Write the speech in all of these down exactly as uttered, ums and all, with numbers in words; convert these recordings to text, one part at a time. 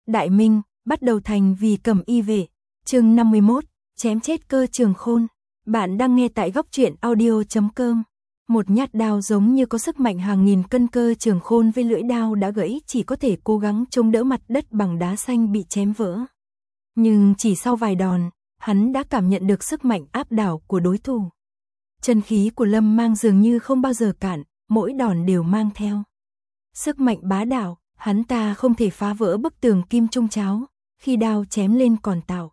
Đại Minh, bắt đầu thành vì Cẩm Y vệ. Chương năm mươi mốt, chém chết Cơ Trường Khôn. Bạn đang nghe tại góc truyện audio chấm com. Một nhát đao giống như có sức mạnh hàng nghìn cân. Cơ Trường Khôn với lưỡi đao đã gãy, chỉ có thể cố gắng chống đỡ mặt đất bằng đá xanh bị chém vỡ. Nhưng chỉ sau vài đòn, hắn đã cảm nhận được sức mạnh áp đảo của đối thủ. Chân khí của Lâm Mang dường như không bao giờ cạn, mỗi đòn đều mang theo sức mạnh bá đạo. Hắn ta không thể phá vỡ bức tường kim trung cháo, khi đao chém lên còn tạo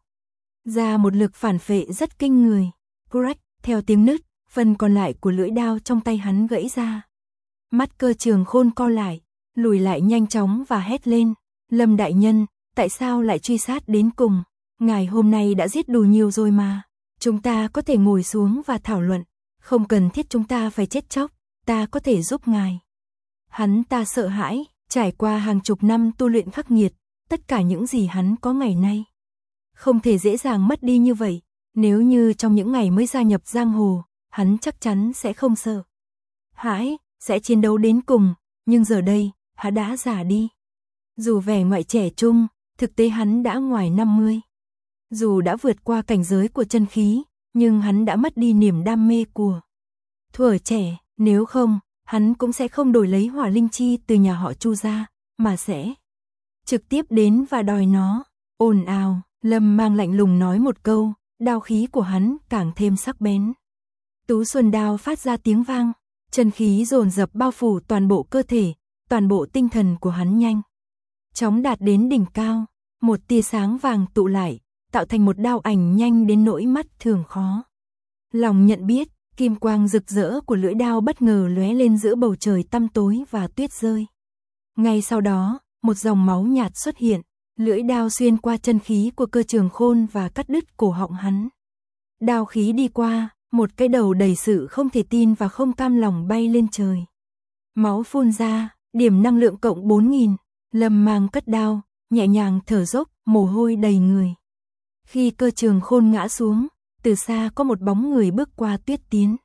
ra một lực phản phệ rất kinh người. Crack, theo tiếng nứt, phần còn lại của lưỡi đao trong tay hắn gãy ra. Mắt Cơ Trường Khôn co lại, lùi lại nhanh chóng và hét lên, Lâm đại nhân, tại sao lại truy sát đến cùng? Ngài hôm nay đã giết đủ nhiều rồi mà. Chúng ta có thể ngồi xuống và thảo luận, không cần thiết chúng ta phải chết chóc, ta có thể giúp ngài. Hắn ta sợ hãi, trải qua hàng chục năm tu luyện khắc nghiệt, tất cả những gì hắn có ngày nay không thể dễ dàng mất đi như vậy. Nếu như trong những ngày mới gia nhập giang hồ, hắn chắc chắn sẽ không sợ hãi, sẽ chiến đấu đến cùng, nhưng giờ đây, hắn đã già đi. Dù vẻ ngoài trẻ trung, thực tế hắn đã ngoài năm mươi. Dù đã vượt qua cảnh giới của chân khí, nhưng hắn đã mất đi niềm đam mê của thuở trẻ, nếu không, hắn cũng sẽ không đổi lấy hỏa linh chi từ nhà họ Chu ra, mà sẽ trực tiếp đến và đòi nó. Ồn ào, Lâm Mang lạnh lùng nói một câu, đao khí của hắn càng thêm sắc bén. Tú xuân đao phát ra tiếng vang, chân khí dồn dập bao phủ toàn bộ cơ thể, toàn bộ tinh thần của hắn nhanh chóng đạt đến đỉnh cao, một tia sáng vàng tụ lại, tạo thành một đao ảnh nhanh đến nỗi mắt thường khó lòng nhận biết. Kim quang rực rỡ của lưỡi đao bất ngờ lóe lên giữa bầu trời tăm tối và tuyết rơi. Ngay sau đó, một dòng máu nhạt xuất hiện, lưỡi đao xuyên qua chân khí của Cơ Trường Khôn và cắt đứt cổ họng hắn. Đao khí đi qua, một cái đầu đầy sự không thể tin và không cam lòng bay lên trời. Máu phun ra, điểm năng lượng cộng bốn nghìn, Lâm Mang cất đao, nhẹ nhàng thở dốc, mồ hôi đầy người. Khi Cơ Trường Khôn ngã xuống, từ xa có một bóng người bước qua tuyết tiến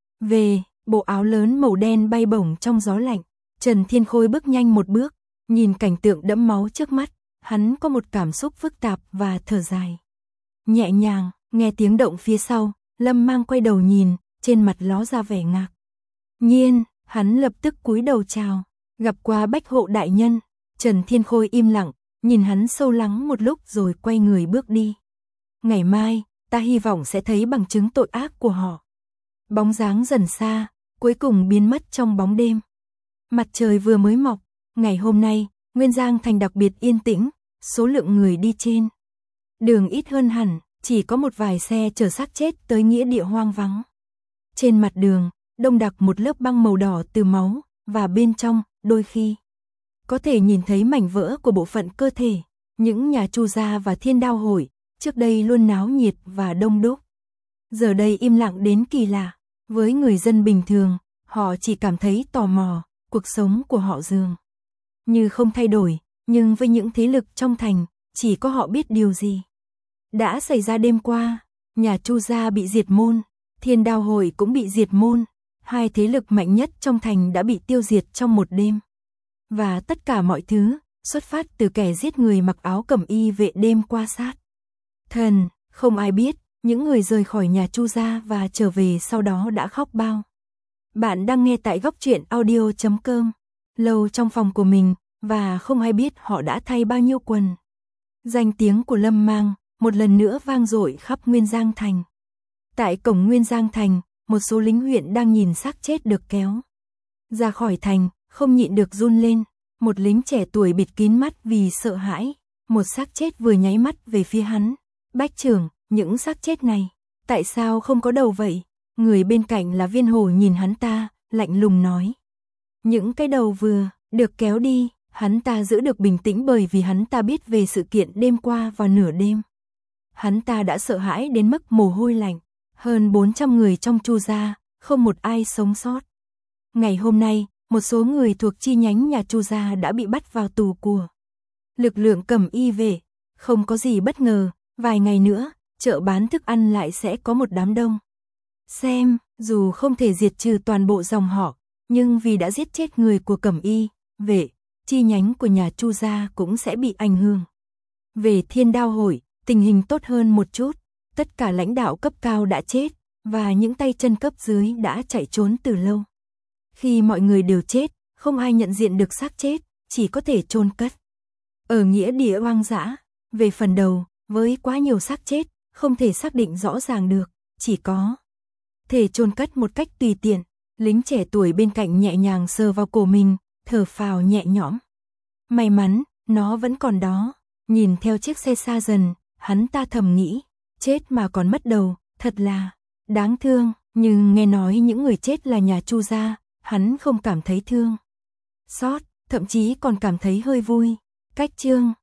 về, bộ áo lớn màu đen bay bổng trong gió lạnh. Trần Thiên Khôi bước nhanh một bước, nhìn cảnh tượng đẫm máu trước mắt, hắn có một cảm xúc phức tạp và thở dài. Nhẹ nhàng, nghe tiếng động phía sau, Lâm Mang quay đầu nhìn, trên mặt ló ra vẻ ngạc nhiên, hắn lập tức cúi đầu chào, gặp qua Bách Hộ đại nhân. Trần Thiên Khôi im lặng, nhìn hắn sâu lắng một lúc rồi quay người bước đi. Ngày mai, ta hy vọng sẽ thấy bằng chứng tội ác của họ. Bóng dáng dần xa, cuối cùng biến mất trong bóng đêm. Mặt trời vừa mới mọc, ngày hôm nay, Nguyên Giang Thành đặc biệt yên tĩnh, số lượng người đi trên đường ít hơn hẳn, chỉ có một vài xe chở xác chết tới nghĩa địa hoang vắng. Trên mặt đường, đông đặc một lớp băng màu đỏ từ máu, và bên trong, đôi khi có thể nhìn thấy mảnh vỡ của bộ phận cơ thể. Những nhà Chu gia và Thiên Đao hội trước đây luôn náo nhiệt và đông đúc, giờ đây im lặng đến kỳ lạ. Với người dân bình thường, họ chỉ cảm thấy tò mò, cuộc sống của họ dường như không thay đổi, nhưng với những thế lực trong thành, chỉ có họ biết điều gì đã xảy ra đêm qua. Nhà Chu gia bị diệt môn, Thiên Đao hội cũng bị diệt môn, hai thế lực mạnh nhất trong thành đã bị tiêu diệt trong một đêm. Và tất cả mọi thứ xuất phát từ kẻ giết người mặc áo cẩm y vệ đêm qua sát thần. Không ai biết, những người rời khỏi nhà Chu gia và trở về sau đó đã khóc bao. Bạn đang nghe tại góc truyện audio chấm com. Lâu trong phòng của mình, và không ai biết họ đã thay bao nhiêu quần. Danh tiếng của Lâm Mang, một lần nữa vang dội khắp Nguyên Giang Thành. Tại cổng Nguyên Giang Thành, một số lính huyện đang nhìn xác chết được kéo ra khỏi thành, không nhịn được run lên. Một lính trẻ tuổi bịt kín mắt vì sợ hãi, một xác chết vừa nháy mắt về phía hắn. Bách trưởng, những xác chết này, tại sao không có đầu vậy? Người bên cạnh là Viên Hổ nhìn hắn ta, lạnh lùng nói. Những cái đầu vừa được kéo đi, hắn ta giữ được bình tĩnh bởi vì hắn ta biết về sự kiện đêm qua vào nửa đêm. Hắn ta đã sợ hãi đến mức mồ hôi lạnh, hơn bốn trăm người trong Chu gia, không một ai sống sót. Ngày hôm nay, một số người thuộc chi nhánh nhà Chu gia đã bị bắt vào tù của lực lượng Cẩm Y vệ. Không có gì bất ngờ, vài ngày nữa, chợ bán thức ăn lại sẽ có một đám đông xem. Dù không thể diệt trừ toàn bộ dòng họ, nhưng vì đã giết chết người của Cẩm Y vệ, chi nhánh của nhà Chu gia cũng sẽ bị ảnh hưởng. Về Thiên Đao hội, tình hình tốt hơn một chút, tất cả lãnh đạo cấp cao đã chết, và những tay chân cấp dưới đã chạy trốn từ lâu. Khi mọi người đều chết, không ai nhận diện được xác chết, chỉ có thể chôn cất. Ở nghĩa địa hoang dã, về phần đầu, với quá nhiều xác chết, không thể xác định rõ ràng được, chỉ có thể chôn cất một cách tùy tiện. Lính trẻ tuổi bên cạnh nhẹ nhàng sờ vào cổ mình, thở phào nhẹ nhõm. May mắn, nó vẫn còn đó. Nhìn theo chiếc xe xa dần, hắn ta thầm nghĩ, chết mà còn mất đầu, thật là đáng thương. Nhưng nghe nói những người chết là nhà Chu gia, hắn không cảm thấy thương xót, thậm chí còn cảm thấy hơi vui. Cách chương